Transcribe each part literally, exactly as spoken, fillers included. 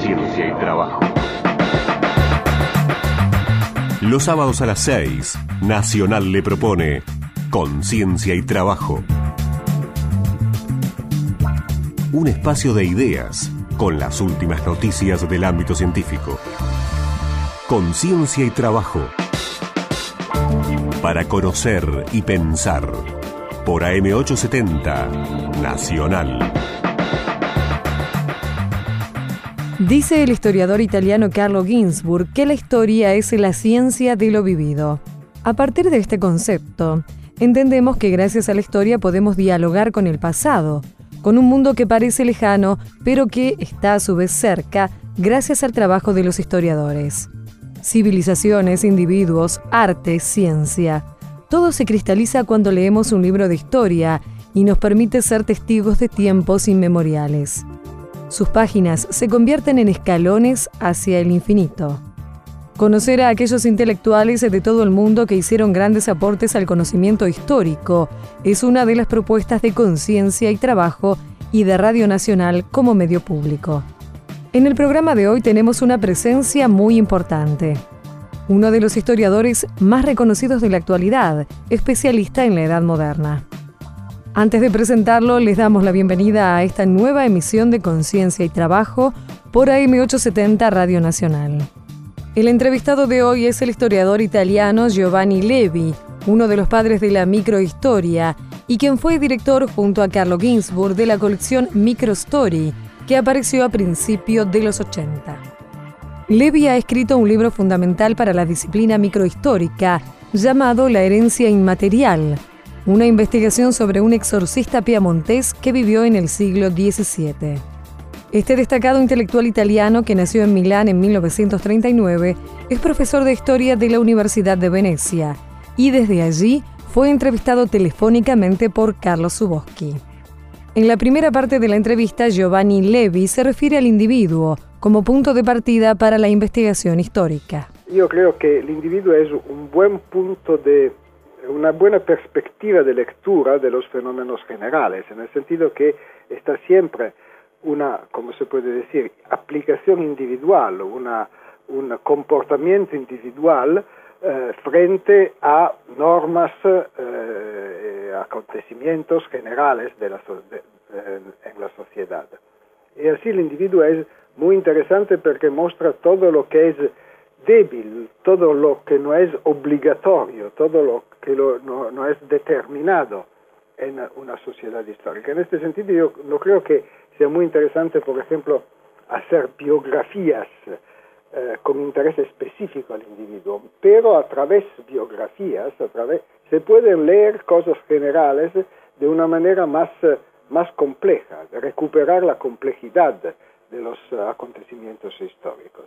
Conciencia y Trabajo. Los sábados a las seis, Nacional le propone Conciencia y Trabajo. Un espacio de ideas con las últimas noticias del ámbito científico. Conciencia y Trabajo. Para conocer y pensar. Por A M ochocientos setenta, Nacional. Dice el historiador italiano Carlo Ginzburg que la historia es la ciencia de lo vivido. A partir de este concepto, entendemos que gracias a la historia podemos dialogar con el pasado, con un mundo que parece lejano, pero que está a su vez cerca gracias al trabajo de los historiadores. Civilizaciones, individuos, arte, ciencia. Todo se cristaliza cuando leemos un libro de historia y nos permite ser testigos de tiempos inmemoriales. Sus páginas se convierten en escalones hacia el infinito. Conocer a aquellos intelectuales de todo el mundo que hicieron grandes aportes al conocimiento histórico es una de las propuestas de Conciencia y Trabajo y de Radio Nacional como medio público. En el programa de hoy tenemos una presencia muy importante. Uno de los historiadores más reconocidos de la actualidad, especialista en la Edad Moderna. Antes de presentarlo, les damos la bienvenida a esta nueva emisión de Conciencia y Trabajo por A M ochocientos setenta Radio Nacional. El entrevistado de hoy es el historiador italiano Giovanni Levi, uno de los padres de la microhistoria, y quien fue director junto a Carlo Ginzburg de la colección Microstory, que apareció a principios de los ochenta. Levi ha escrito un libro fundamental para la disciplina microhistórica llamado La herencia inmaterial, una investigación sobre un exorcista piamontés que vivió en el siglo diecisiete. Este destacado intelectual italiano, que nació en Milán en mil novecientos treinta y nueve, es profesor de historia de la Universidad de Venecia y desde allí fue entrevistado telefónicamente por Carlo Zuboski. En la primera parte de la entrevista, Giovanni Levi se refiere al individuo como punto de partida para la investigación histórica. Yo creo que el individuo es un buen punto de una buena perspectiva de lectura de los fenómenos generales, en el sentido que está siempre una, como se puede decir, aplicación individual, una, un comportamiento individual eh, frente a normas, eh, acontecimientos generales de la, de, de, en la sociedad. Y así el individuo es muy interesante porque muestra todo lo que es débil, todo lo que no es obligatorio, todo lo que lo, no, no es determinado en una sociedad histórica. En este sentido yo no creo que sea muy interesante, por ejemplo, hacer biografías eh, con interés específico al individuo, pero a través de biografías, a través, se pueden leer cosas generales de una manera más, más compleja, de recuperar la complejidad de los acontecimientos históricos.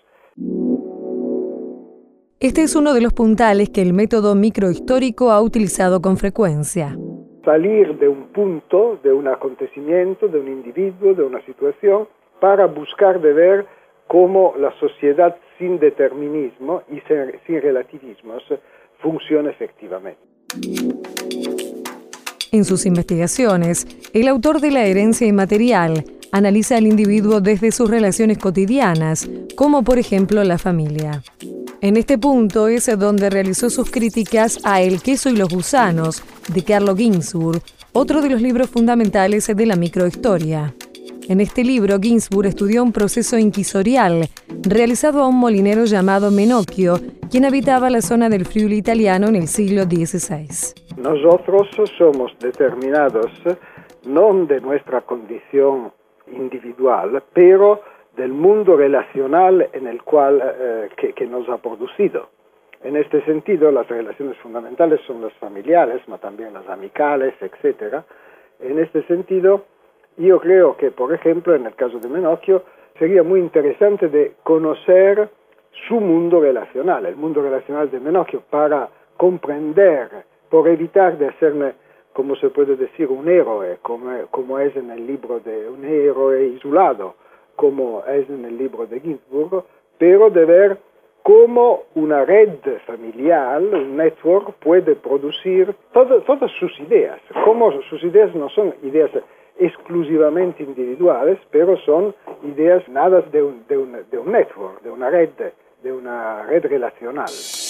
Este es uno de los puntales que el método microhistórico ha utilizado con frecuencia. Salir de un punto, de un acontecimiento, de un individuo, de una situación, para buscar de ver cómo la sociedad sin determinismo y sin relativismos funciona efectivamente. En sus investigaciones, el autor de La herencia inmaterial analiza al individuo desde sus relaciones cotidianas, como por ejemplo la familia. En este punto es donde realizó sus críticas a El queso y los gusanos, de Carlo Ginzburg, otro de los libros fundamentales de la microhistoria. En este libro, Ginzburg estudió un proceso inquisorial realizado a un molinero llamado Menocchio, quien habitaba la zona del Friuli italiano en el siglo dieciséis. Nosotros somos determinados no de nuestra condición individual, pero del mundo relacional en el cual eh, que, que nos ha producido. En este sentido, las relaciones fundamentales son las familiares, pero también las amicales, etcétera. En este sentido, yo creo que, por ejemplo, en el caso de Menocchio, sería muy interesante de conocer su mundo relacional, el mundo relacional de Menocchio, para comprender, por evitar de hacerme, como se puede decir, un héroe, como, como es en el libro de un héroe isolado, como es en el libro de Ginzburg, pero de ver cómo una red familiar, un network, puede producir todo, todas sus ideas, cómo sus ideas no son ideas exclusivamente individuales, pero son ideas nadas de un, de un, de un network, de una red, de una red relacional.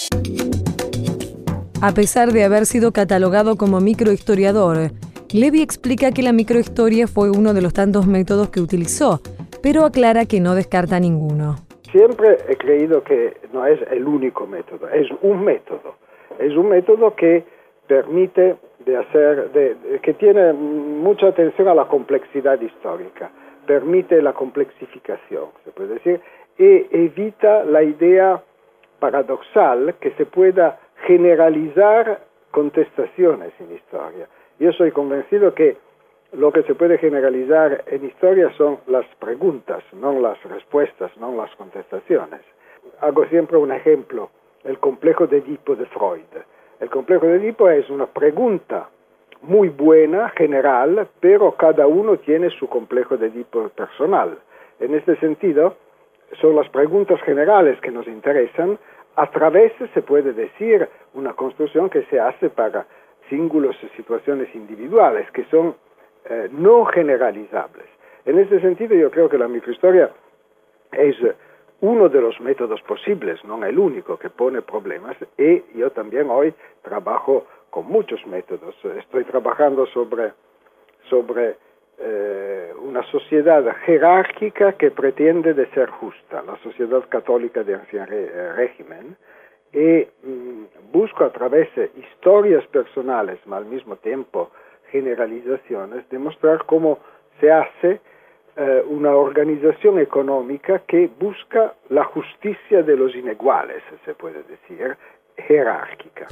A pesar de haber sido catalogado como microhistoriador, Levy explica que la microhistoria fue uno de los tantos métodos que utilizó, pero aclara que no descarta ninguno. Siempre he creído que no es el único método, es un método. Es un método que permite de hacer, de, de, que tiene mucha atención a la complejidad histórica, permite la complexificación, se puede decir, y evita la idea paradoxal que se pueda generalizar contestaciones en historia. Yo soy convencido que lo que se puede generalizar en historia son las preguntas, no las respuestas, no las contestaciones. Hago siempre un ejemplo, el complejo de Edipo de Freud. El complejo de Edipo es una pregunta muy buena, general, pero cada uno tiene su complejo de Edipo personal. En este sentido, son las preguntas generales que nos interesan. A través, se puede decir, una construcción que se hace para singulos y situaciones individuales, que son eh, no generalizables. En este sentido, yo creo que la microhistoria es uno de los métodos posibles, no el único, que pone problemas, y yo también hoy trabajo con muchos métodos. Estoy trabajando sobre, sobre eh, una sociedad jerárquica que pretende de ser justa, la sociedad católica de ancien régimen, y mmm, busco a través de historias personales, pero al mismo tiempo generalizaciones, demostrar cómo se hace eh, una organización económica que busca la justicia de los iniguales, se puede decir, jerárquica.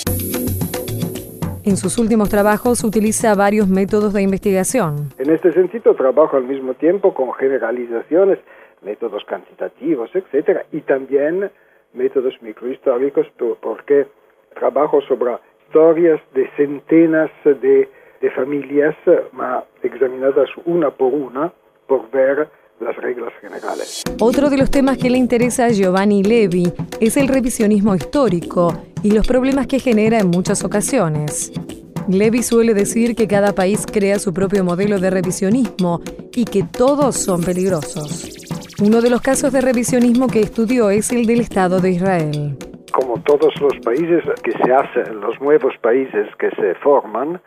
En sus últimos trabajos utiliza varios métodos de investigación. En este sentido trabajo al mismo tiempo con generalizaciones, métodos cuantitativos, etcétera, y también métodos microhistóricos, porque trabajo sobre historias de centenas de, de familias, examinadas una por una, por ver las reglas generales. Otro de los temas que le interesa a Giovanni Levy es el revisionismo histórico y los problemas que genera en muchas ocasiones. Levy suele decir que cada país crea su propio modelo de revisionismo y que todos son peligrosos. Uno de los casos de revisionismo que estudió es el del Estado de Israel. Como todos los países que se hacen, los nuevos países que se forman,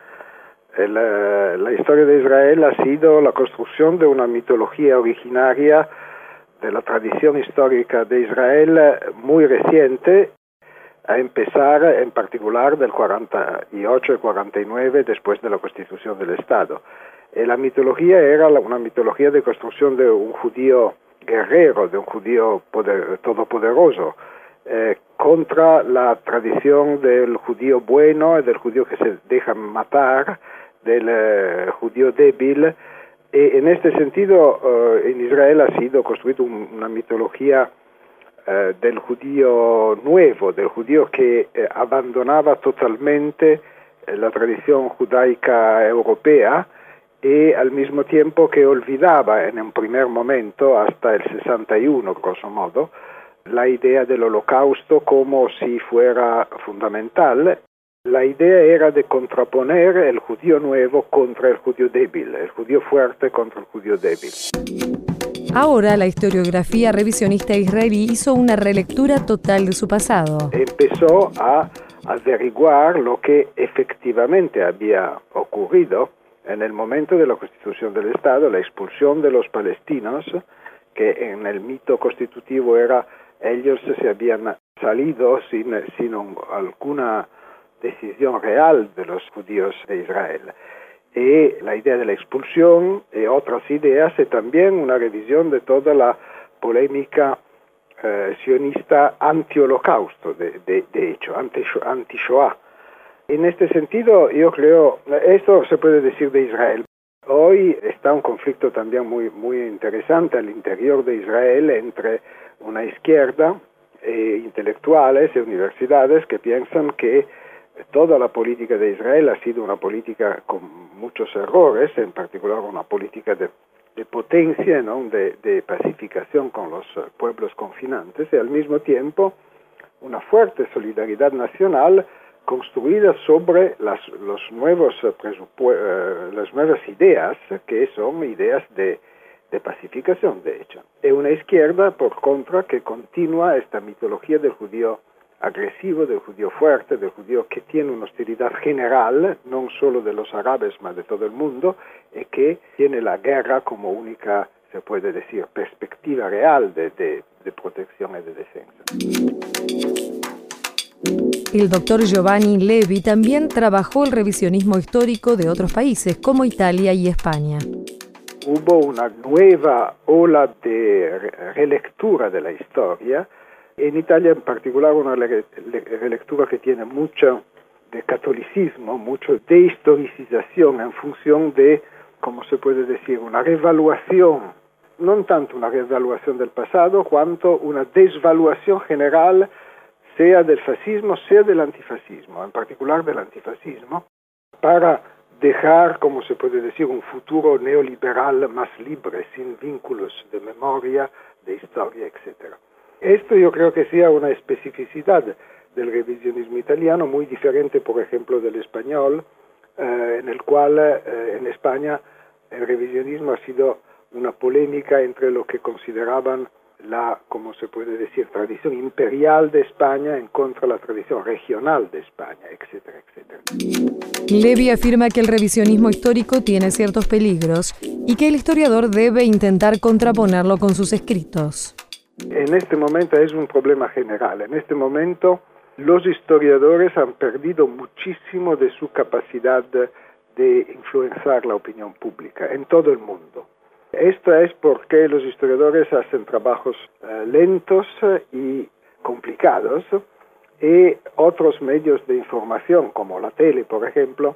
la, la historia de Israel ha sido la construcción de una mitología originaria de la tradición histórica de Israel muy reciente, a empezar en particular del cuarenta y ocho y cuarenta y nueve, después de la constitución del Estado. Y la mitología era una mitología de construcción de un judío guerrero, de un judío poder, todopoderoso, eh, contra la tradición del judío bueno, del judío que se deja matar, del eh, judío débil. Y en este sentido, eh, en Israel ha sido construida un, una mitología eh, del judío nuevo, del judío que eh, abandonaba totalmente eh, la tradición judaica europea, y al mismo tiempo que olvidaba en un primer momento, hasta el sesenta y uno, grosso modo, la idea del holocausto como si fuera fundamental. La idea era de contraponer el judío nuevo contra el judío débil, el judío fuerte contra el judío débil. Ahora la historiografía revisionista israelí hizo una relectura total de su pasado. Empezó a averiguar lo que efectivamente había ocurrido en el momento de la constitución del Estado, la expulsión de los palestinos, que en el mito constitutivo era ellos se habían salido sin, sin alguna decisión real de los judíos de Israel. Y la idea de la expulsión y otras ideas, y también una revisión de toda la polémica eh, sionista anti-holocausto, de, de, de hecho, anti-Shoah. En este sentido, yo creo, esto se puede decir de Israel. Hoy está un conflicto también muy, muy interesante al interior de Israel entre una izquierda, e intelectuales y universidades que piensan que toda la política de Israel ha sido una política con muchos errores, en particular una política de, de potencia, ¿no? de, de pacificación con los pueblos confinantes, y al mismo tiempo una fuerte solidaridad nacional construida sobre las, los nuevos presupu- eh, las nuevas ideas, que son ideas de, de pacificación, de hecho. Y una izquierda, por contra, que continúa esta mitología del judío agresivo, del judío fuerte, del judío que tiene una hostilidad general, no solo de los árabes, sino de todo el mundo, y que tiene la guerra como única, se puede decir, perspectiva real de, de, de protección y de defensa. El doctor Giovanni Levi también trabajó el revisionismo histórico de otros países, como Italia y España. Hubo una nueva ola de relectura de la historia. En Italia en particular una relectura que tiene mucho de catolicismo, mucho de historicización en función de, como se puede decir, una revaluación, no tanto una revaluación del pasado, cuanto una desvaluación general, sea del fascismo, sea del antifascismo, en particular del antifascismo, para dejar, como se puede decir, un futuro neoliberal más libre, sin vínculos de memoria, de historia, etcétera. Esto yo creo que sea una especificidad del revisionismo italiano, muy diferente, por ejemplo, del español, eh, en el cual eh, en España el revisionismo ha sido una polémica entre lo que consideraban la, como se puede decir, tradición imperial de España en contra de la tradición regional de España, etcétera, etcétera. Levi afirma que el revisionismo histórico tiene ciertos peligros y que el historiador debe intentar contraponerlo con sus escritos. En este momento es un problema general. En este momento los historiadores han perdido muchísimo de su capacidad de influenciar la opinión pública en todo el mundo. Esto es porque los historiadores hacen trabajos uh, lentos y complicados y otros medios de información, como la tele, por ejemplo,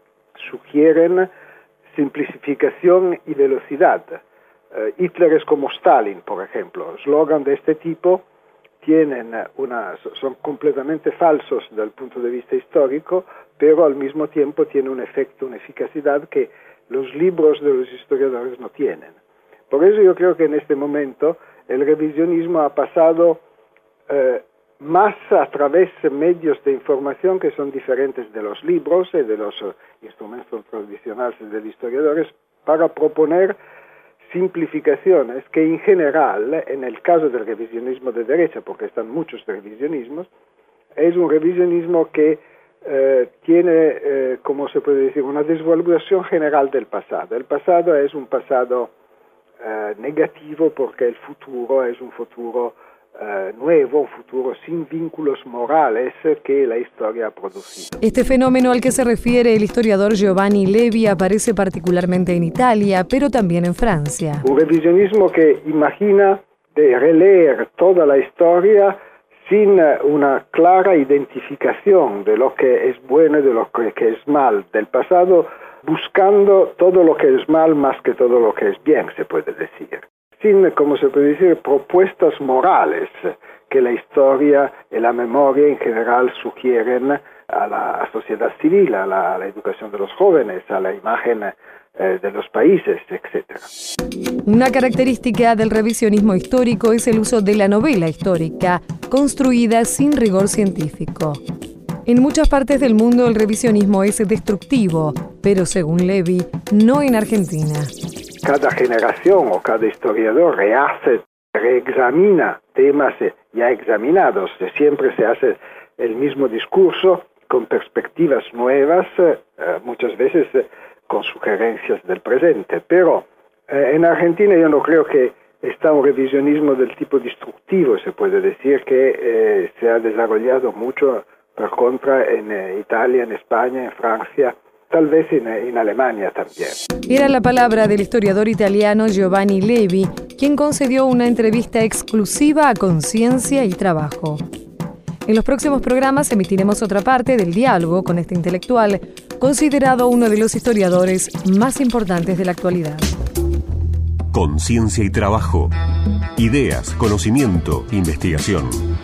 sugieren simplificación y velocidad. Uh, Hitler es como Stalin, por ejemplo. Eslogan de este tipo tienen una, son completamente falsos desde el punto de vista histórico, pero al mismo tiempo tienen un efecto, una eficacidad que los libros de los historiadores no tienen. Por eso yo creo que en este momento el revisionismo ha pasado eh, más a través de medios de información que son diferentes de los libros y de los uh, instrumentos tradicionales de los historiadores para proponer simplificaciones que en general, en el caso del revisionismo de derecha, porque están muchos revisionismos, es un revisionismo que Eh, tiene, eh, como se puede decir, una desvalorización general del pasado. El pasado es un pasado eh, negativo porque el futuro es un futuro eh, nuevo, un futuro sin vínculos morales que la historia ha producido. Este fenómeno al que se refiere el historiador Giovanni Levi aparece particularmente en Italia, pero también en Francia. Un revisionismo que imagina de releer toda la historia sin una clara identificación de lo que es bueno y de lo que es mal del pasado, buscando todo lo que es mal más que todo lo que es bien, se puede decir. Sin, como se puede decir, propuestas morales que la historia y la memoria en general sugieren a la sociedad civil, a la, a la educación de los jóvenes, a la imagen eh, de los países, etcétera. Una característica del revisionismo histórico es el uso de la novela histórica, construida sin rigor científico. En muchas partes del mundo el revisionismo es destructivo, pero según Levi, no en Argentina. Cada generación o cada historiador rehace, reexamina temas ya examinados. Siempre se hace el mismo discurso con perspectivas nuevas, eh, muchas veces eh, con sugerencias del presente. Pero eh, en Argentina yo no creo que está un revisionismo del tipo destructivo, se puede decir, que eh, se ha desarrollado mucho por contra en eh, Italia, en España, en Francia, tal vez en, en Alemania también. Era la palabra del historiador italiano Giovanni Levi, quien concedió una entrevista exclusiva a Conciencia y Trabajo. En los próximos programas emitiremos otra parte del diálogo con este intelectual, considerado uno de los historiadores más importantes de la actualidad. Conciencia y Trabajo. Ideas, conocimiento, investigación.